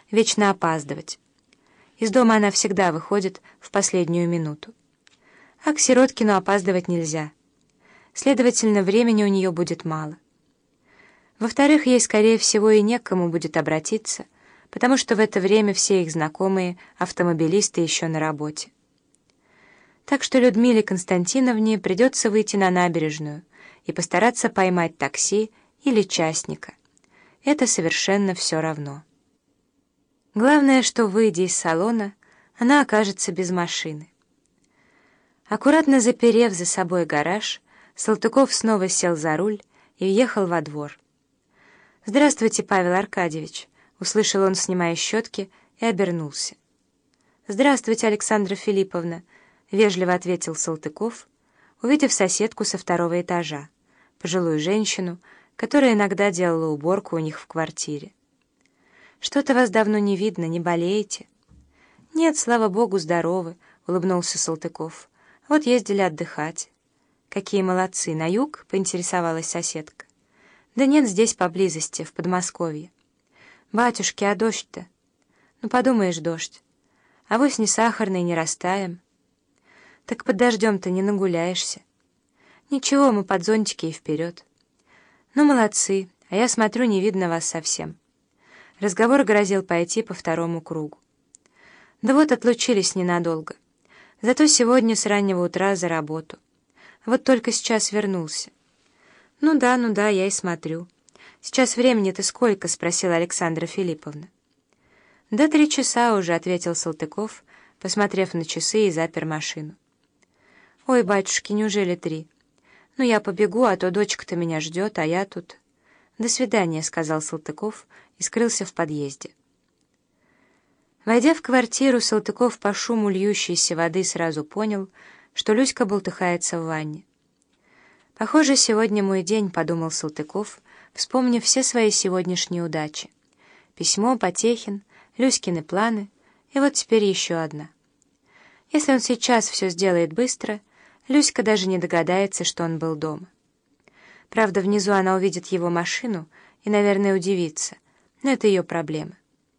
вечно опаздывать. Из дома она всегда выходит в последнюю минуту. А к Сироткину опаздывать нельзя. Следовательно, времени у нее будет мало. Во-вторых, ей, скорее всего, и не к кому будет обратиться, потому что в это время все их знакомые автомобилисты еще на работе. Так что Людмиле Константиновне придется выйти на набережную и постараться поймать такси или частника. Это совершенно все равно. Главное, что, выйдя из салона, она окажется без машины. Аккуратно заперев за собой гараж, Салтыков снова сел за руль и въехал во двор. «Здравствуйте, Павел Аркадьевич», — услышал он, снимая щетки, и обернулся. «Здравствуйте, Александра Филипповна», — вежливо ответил Салтыков, увидев соседку со второго этажа, пожилую женщину, которая иногда делала уборку у них в квартире. «Что-то вас давно не видно, не болеете?» «Нет, слава богу, здоровы», — улыбнулся Салтыков. «Вот ездили отдыхать». «Какие молодцы! На юг?» — поинтересовалась соседка. «Да нет, здесь поблизости, в Подмосковье». «Батюшки, а дождь-то?» «Ну, подумаешь, дождь. Авось не сахарный, не растаем». «Так под дождем-то не нагуляешься». «Ничего, мы под зонтики и вперед». «Ну, молодцы, а я смотрю, не видно вас совсем». Разговор грозил пойти по второму кругу. «Да вот отлучились ненадолго. Зато сегодня с раннего утра за работу. Вот только сейчас вернулся». Ну да, я и смотрю. Сейчас времени-то сколько?» — спросила Александра Филипповна. «Да 3 часа уже», — ответил Салтыков, посмотрев на часы, и запер машину. «Ой, батюшки, неужели 3? Ну, я побегу, а то дочка-то меня ждет, а я тут...» «До свидания», — сказал Салтыков и скрылся в подъезде. Войдя в квартиру, Салтыков по шуму льющейся воды сразу понял, что Люська болтыхается в ванне. «Похоже, сегодня мой день», — подумал Салтыков, вспомнив все свои сегодняшние удачи. Письмо, Потехин, Люськины планы, и вот теперь еще одна. Если он сейчас все сделает быстро, Люська даже не догадается, что он был дома. Правда, внизу она увидит его машину и, наверное, удивится, но это ее проблема.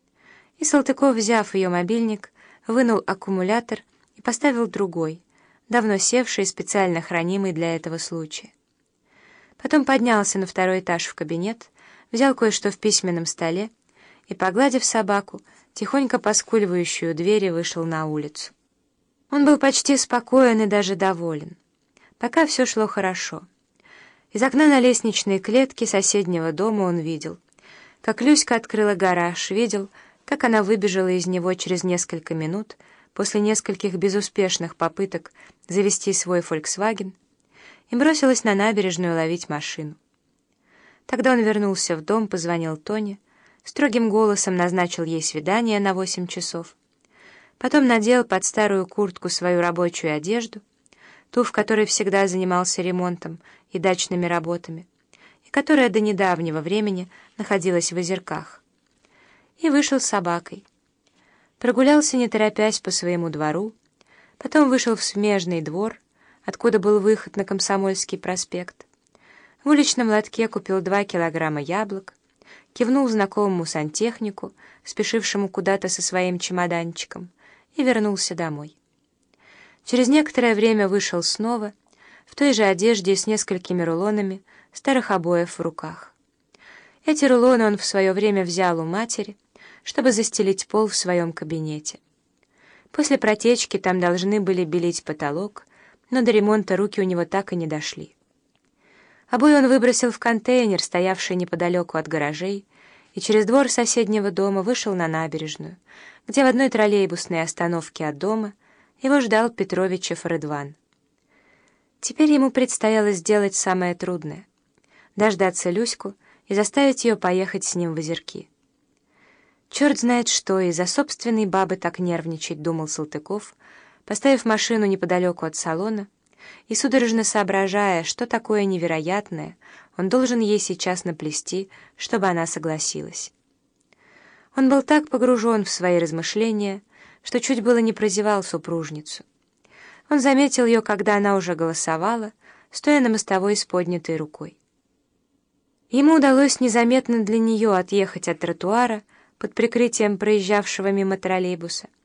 И Салтыков, взяв ее мобильник, вынул аккумулятор и поставил другой, давно севший и специально хранимый для этого случая. Потом поднялся на 2-й этаж в кабинет, взял кое-что в письменном столе и, погладив собаку, тихонько поскуливающую у двери, вышел на улицу. Он был почти спокоен и даже доволен. Пока все шло хорошо. Из окна на лестничной клетке соседнего дома он видел, как Люська открыла гараж, видел, как она выбежала из него через несколько минут после нескольких безуспешных попыток завести свой «Фольксваген» и бросилась на набережную ловить машину. Тогда он вернулся в дом, позвонил Тоне, строгим голосом назначил ей свидание на 8 часов, потом надел под старую куртку свою рабочую одежду, ту, в которой всегда занимался ремонтом и дачными работами, и которая до недавнего времени находилась в Озерках, и вышел с собакой. Прогулялся, не торопясь, по своему двору, потом вышел в смежный двор, откуда был выход на Комсомольский проспект. В уличном лотке купил 2 килограмма яблок, кивнул знакомому сантехнику, спешившему куда-то со своим чемоданчиком, и вернулся домой. Через некоторое время вышел снова, в той же одежде и с несколькими рулонами старых обоев в руках. Эти рулоны он в свое время взял у матери, чтобы застелить пол в своем кабинете. После протечки там должны были белить потолок, но до ремонта руки у него так и не дошли. Обои он выбросил в контейнер, стоявший неподалеку от гаражей, и через двор соседнего дома вышел на набережную, где в одной троллейбусной остановке от дома его ждал Петровичев Рыдван. Теперь ему предстояло сделать самое трудное — дождаться Люську и заставить ее поехать с ним в Озерки. «Черт знает что, из-за собственной бабы так нервничать», — думал Салтыков, поставив машину неподалеку от салона и судорожно соображая, что такое невероятное он должен ей сейчас наплести, чтобы она согласилась. Он был так погружен в свои размышления, что чуть было не прозевал супружницу. Он заметил ее, когда она уже голосовала, стоя на мостовой с поднятой рукой. Ему удалось незаметно для нее отъехать от тротуара, под прикрытием проезжавшего мимо троллейбуса.